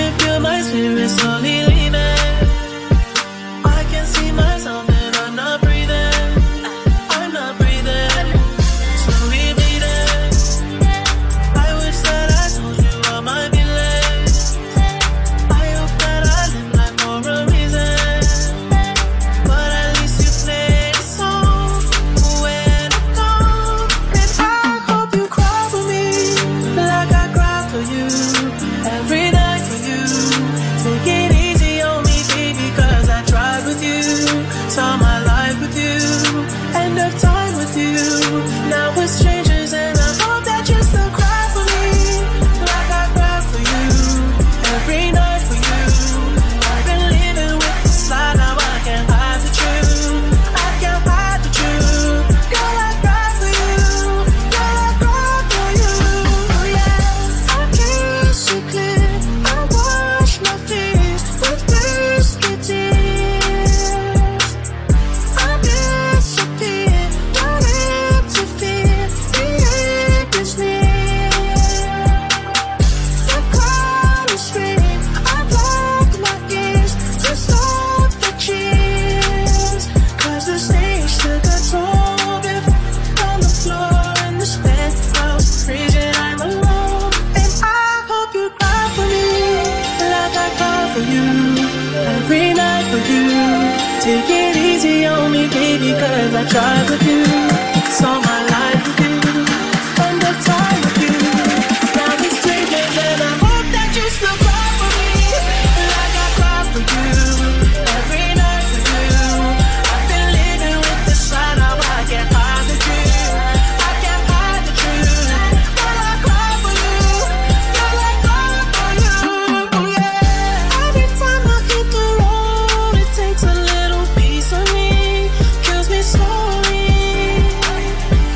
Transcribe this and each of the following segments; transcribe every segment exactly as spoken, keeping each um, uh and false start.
can feel my spirit slowly leaving. I can see myself and I'm not breathing. I'm not breathing. Slowly bleeding. I wish that I told you all my feelings. I hope that I live life for a reason. But at least you played a song when I'm gone. And I hope you cry for me like I cry for you. Every night for you. Take it easy on me, baby, cause I tried with you. Saw my life with you. End of time with you. Now we're strangers and I hope that you still cry for me like I cry for you. Every night for you. I've been living with this lie, now I can't hide the truth. I can't hide the truth. Girl, I cry for you. Girl, I cry for you. Yeah, I can't see clear. I wash my face with thirsty tears. I disappear, don't interfere. The end is near. The crowd is screaming. I block my ears to stop the cheers. Cause the stage took a toll. If on the floor in this penthouse, freezing, I'm alone. And I hope you cry for me like I cry for you. Every night for you. Take it easy on me, baby, cause I tried with you. Saw my life with you. End of time with you. Now we're strangers and I hope that you still cry for me like I cry for you. Every night for you. I've been living with this lie, now I can't hide the truth. I can't hide the truth. Girl, I cry for you. Girl, I cry for you. Yeah. Every time I hit the road, it takes a little piece of me. Kills me slowly.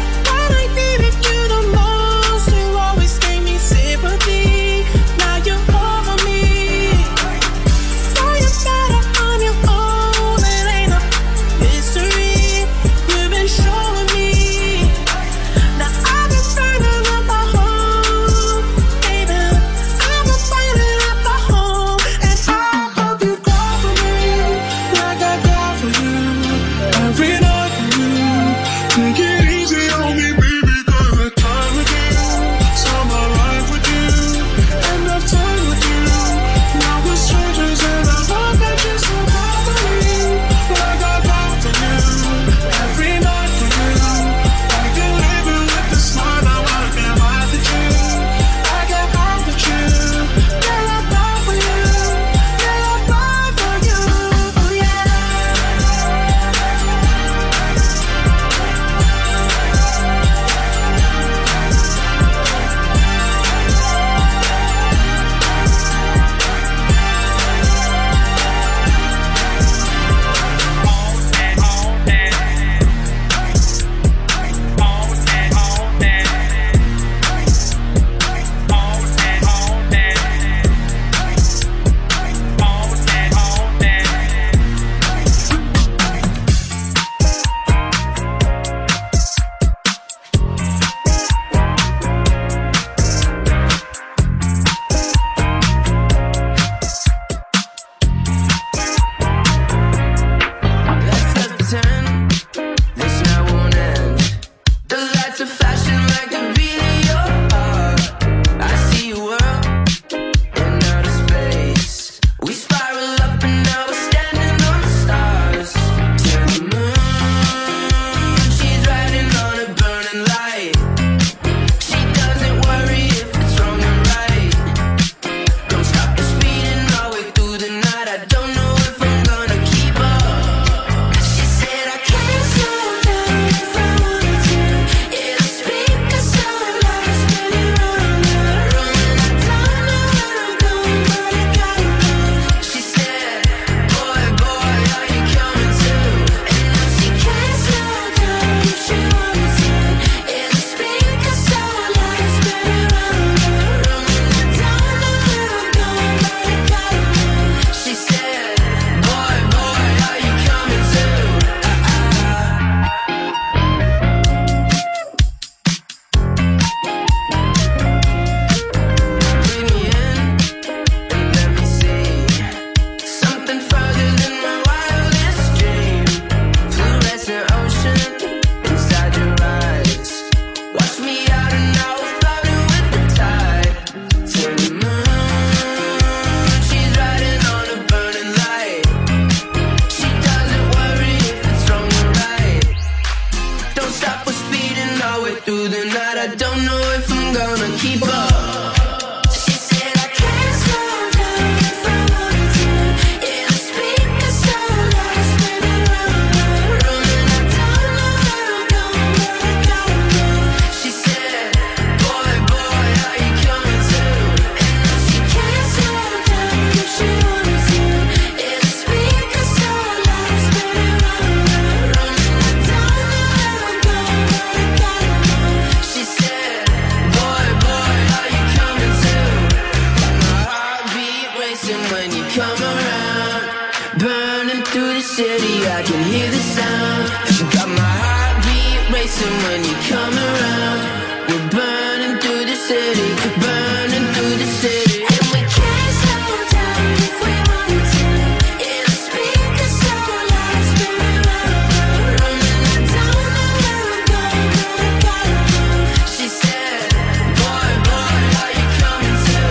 racing when you come around. Burning through the city, I can hear the sound. You got my heartbeat racing when you come around. We're burning through the city, burning through the city. And we can't slow down if we wanted to. Yeah, the speakers so loud, spinning round, running. I don't know where I'm going, but I gotta move. She said, boy, boy, are you coming too?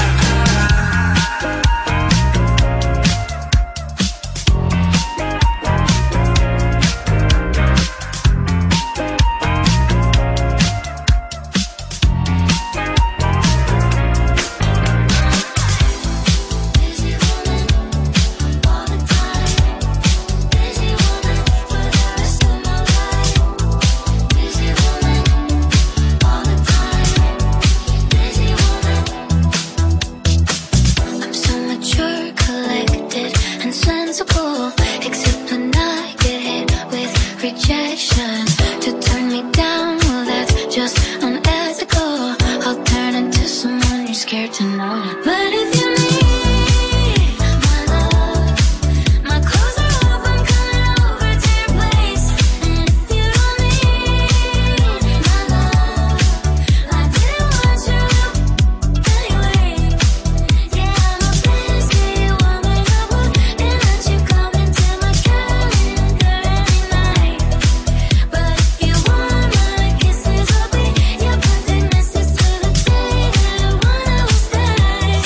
I'm so mature, collected, and sensible. Except when I get hit with rejection. To turn me down, well that's just unethical. I'll turn into someone you're scared to know. But if you need my love, my clothes are off, I'm coming over to your place. And if you don't need my love, I didn't want you anyway. Yeah, I'm a busy woman, I wouldn't let you come into my calendar any night. But if you want my kisses, I'll be your perfect missus to the day that one of us dies.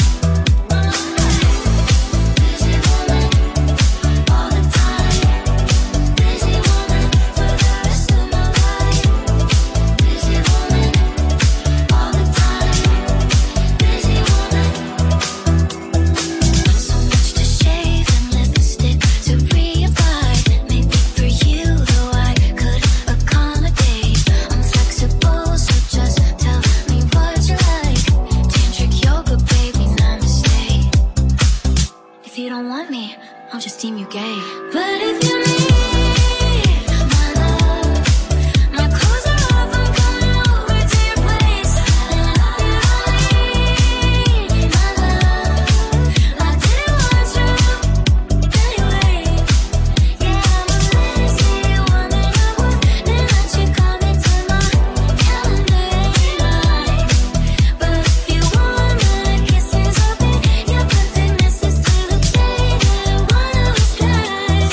Busy woman, all the time. Busy woman, for the rest of my life. Busy woman, all the time. Busy woman. So much to shave and lipstick to reapply. Maybe for you, though I could accommodate. I'm flexible, so just tell me what you like. Tantric yoga, baby, namaste. If you don't want me, I'll just deem you gay. But if you need my love, my clothes are off, I'm coming over to your place. And if you don't need my love, I didn't want you anyway. Yeah, I'm a lazy woman, I wouldn't let you come into my calendar any night. But if you want my kisses, I'll be your perfect missus to the day that one of us dies.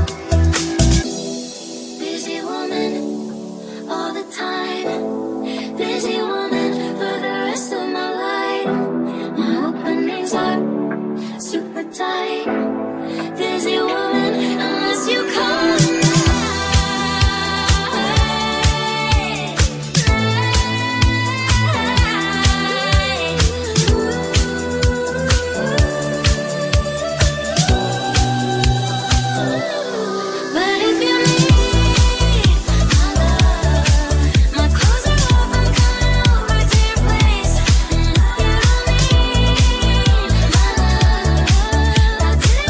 Busy woman, all the time. Busy woman, for the rest of my life. My openings are super tight. Busy woman, unless you call tonight. But if you need my love, my clothes are off, I'm coming over to your place. And if you don't need my love, I didn't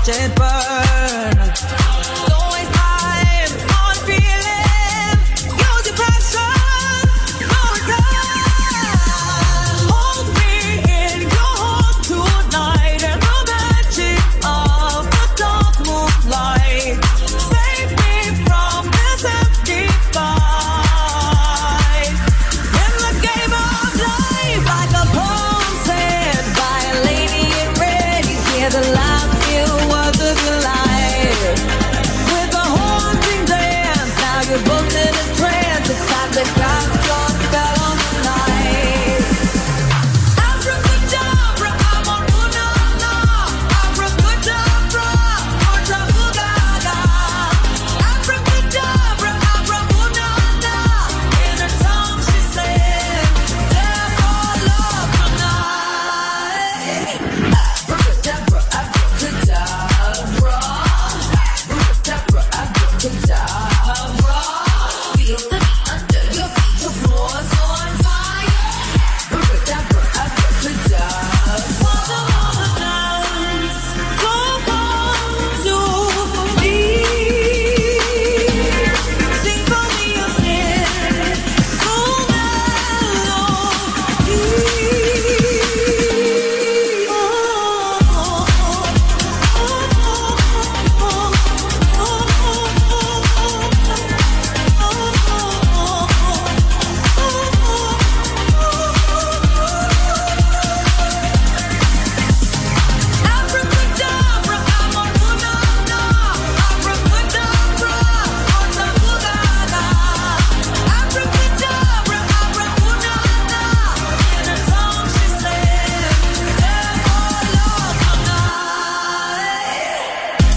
watch it burn. Don't waste time on feeling. Use your passion. No return. Hold me in your heart tonight and the magic of the dark moonlight. Save me from this empty fight. In the game of life, like a poem said by a lady in red, you hear the last few words of your life. With a haunting dance, now you're both in a trance. It's time to cast your spell on the night. Abracadabra, I'm on Punana. Abracadabra, Porta Bugaga. Abracadabra, Abrapunana. In her tongue she said, therefore love tonight. Abracadabra, abracadabra. Abracadabra, abracadabra. Feel the beat under your feet, the floor's on fire. Abracadabra, abracadabra. Father of the dance, come on to me. Symphony of sin, so melody. Abracadabra, I'm on Punana. Abracadabra, Porta Bugaga. Abracadabra, Abrapunana. In her tongue she said, therefore love tonight.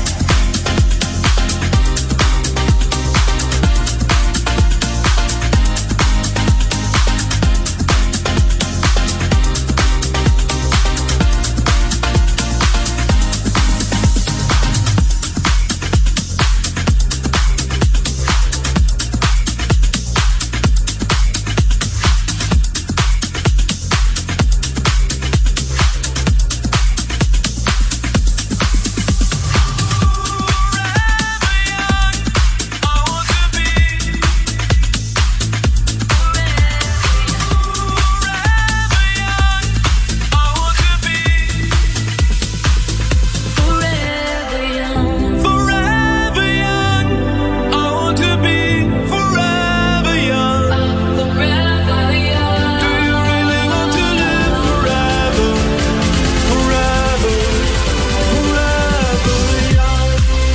Forever young. Forever young, I want to be forever young. Forever young. Do you really want to live forever? Forever, forever young.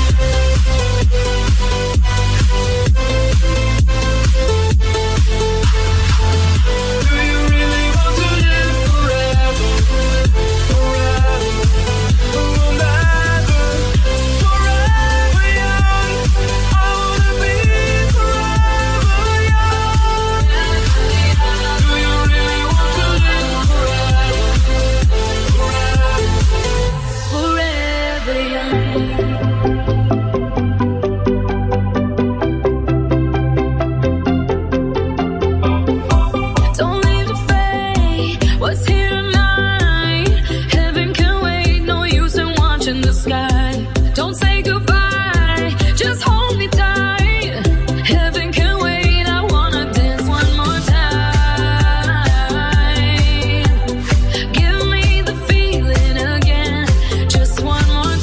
Do you really want to live forever? Forever, forever, forever young. I wanna be forever young. Do you really want to live forever? Forever young. Don't leave the fate. What's here tonight? Heaven can wait. No use in watching the sky. Don't say goodbye. Just hold me tight. Heaven can wait. I wanna dance one more time. Give me the feeling again. Just one more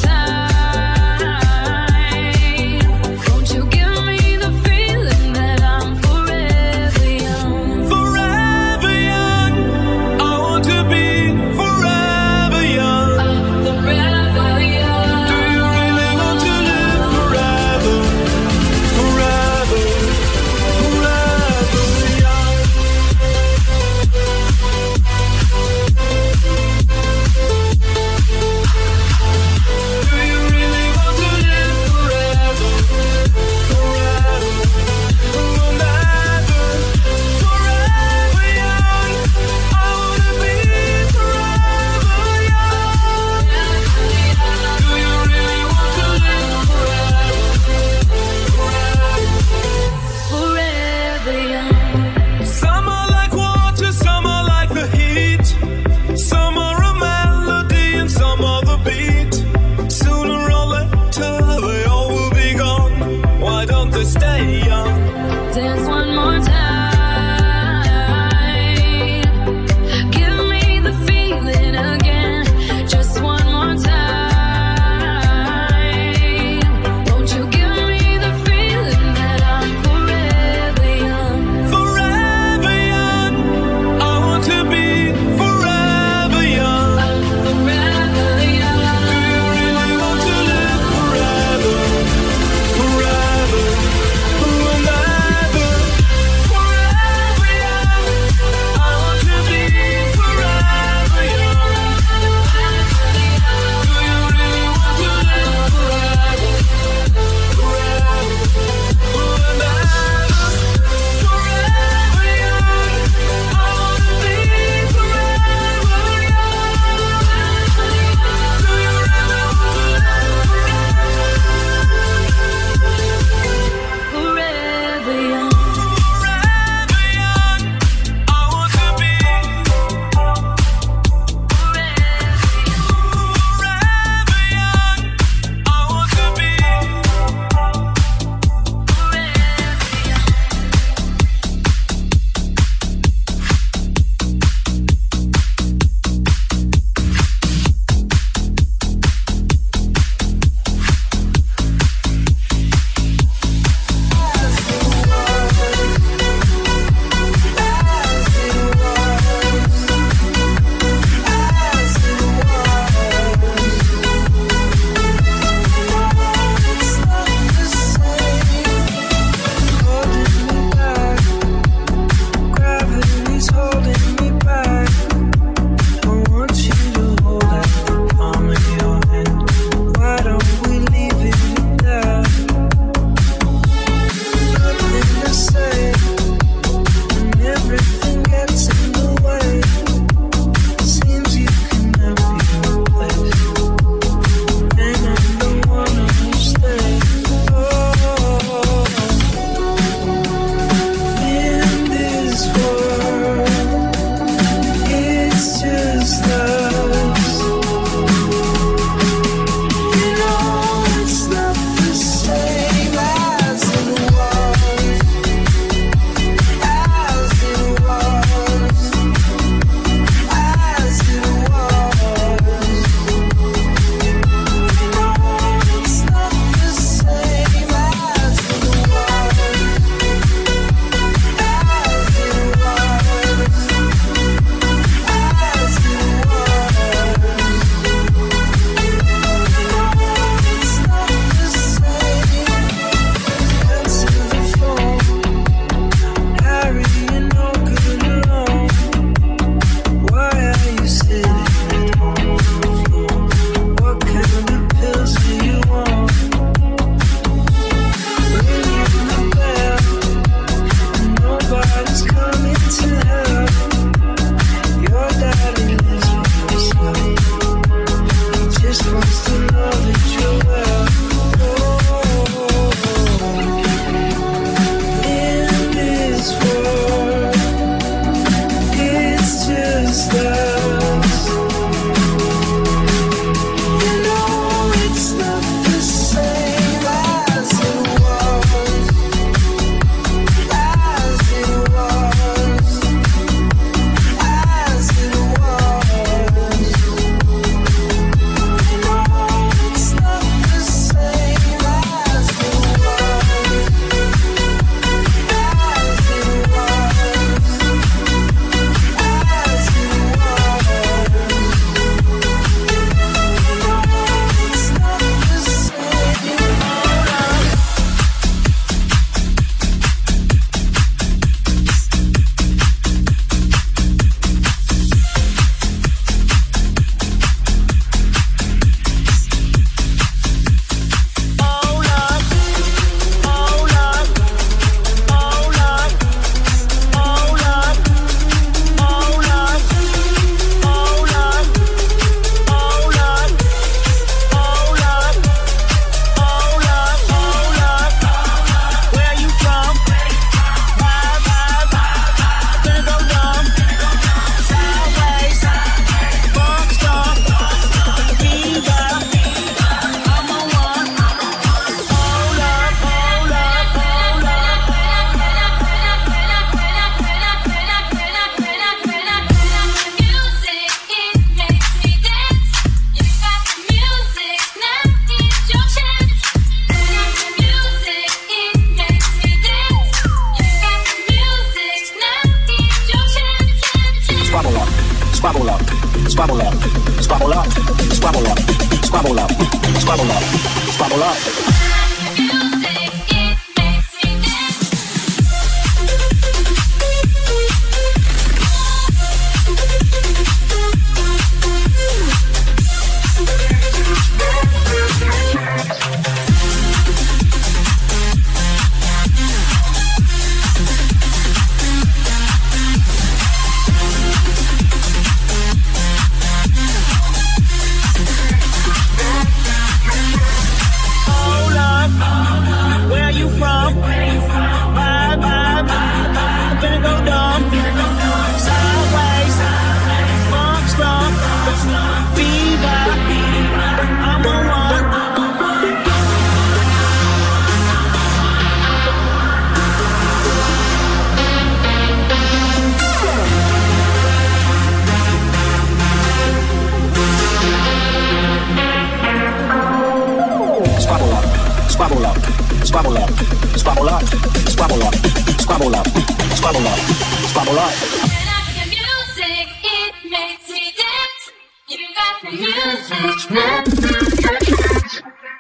time. Won't you give me the feeling that I'm forever young? Forever young, I want to be forever young. Forever young. Do you really want to live Squabble up. Squabble up, squabble up, squabble up, squabble up, squabble up, squabble up, squabble up. When I hear music, it makes me dance. You got the music.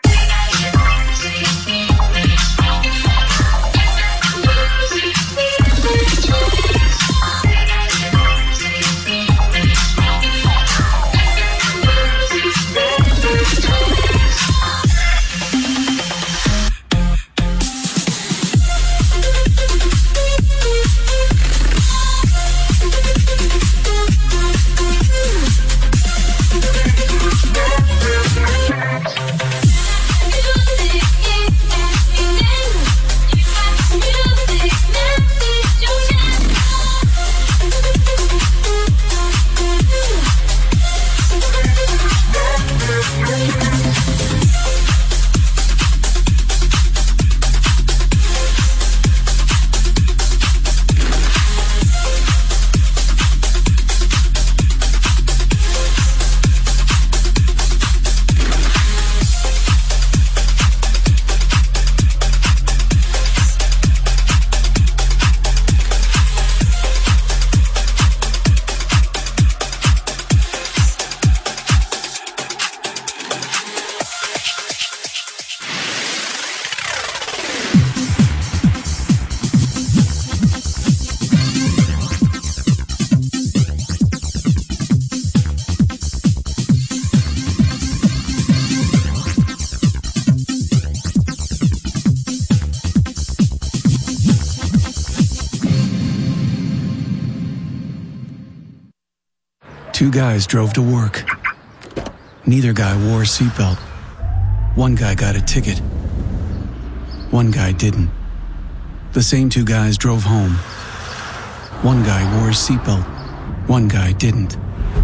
Two guys drove to work. Neither guy wore a seatbelt. One guy got a ticket. One guy didn't. The same two guys drove home. One guy wore his seatbelt. One guy didn't.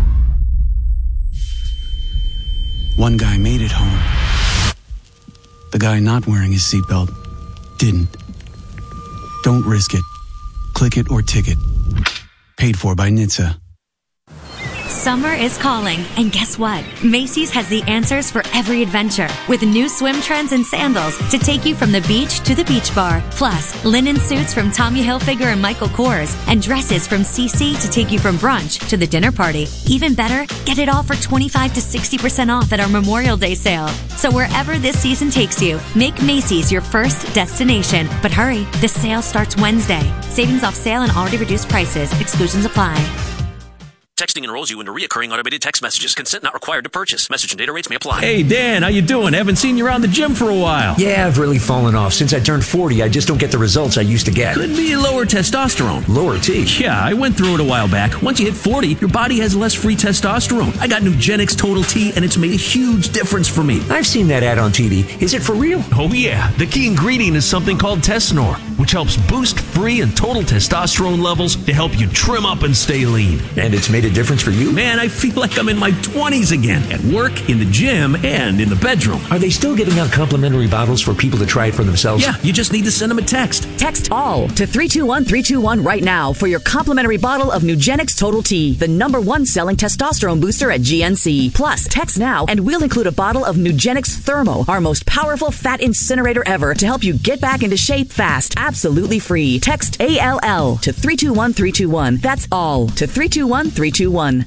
One guy made it home. The guy not wearing his seatbelt didn't. Don't risk it. Click it or ticket. Paid for by N H T S A. Summer is calling, and guess what? Macy's has the answers for every adventure, with new swim trends and sandals to take you from the beach to the beach bar. Plus, linen suits from Tommy Hilfiger and Michael Kors, and dresses from C C to take you from brunch to the dinner party. Even better, get it all for twenty-five to sixty percent off at our Memorial Day sale. So wherever this season takes you, make Macy's your first destination. But hurry, the sale starts Wednesday. Savings off sale and already reduced prices. Exclusions apply. Texting enrolls you into reoccurring automated text messages. Consent not required to purchase. Message and data rates may apply. Hey, Dan, how you doing? Haven't seen you around the gym for a while. Yeah, I've really fallen off. Since I turned forty, I just don't get the results I used to get. Could be lower testosterone. Lower T? Yeah, I went through it a while back. Once you hit forty, your body has less free testosterone. I got Nugenix Total T, and it's made a huge difference for me. I've seen that ad on T V. Is it for real? Oh, yeah. The key ingredient is something called Tesnor, which helps boost free and total testosterone levels to help you trim up and stay lean. And it's made a difference for you? Man, I feel like I'm in my twenties again, at work, in the gym, and in the bedroom. Are they still giving out complimentary bottles for people to try it for themselves? Yeah, you just need to send them a text. Text ALL to three two one three two one right now for your complimentary bottle of Nugenix Total T, the number one selling testosterone booster at G N C. Plus, text now and we'll include a bottle of Nugenix Thermo, our most powerful fat incinerator ever, to help you get back into shape fast. Absolutely free. Text A L L to three two one three two one. That's ALL to three two one three two one.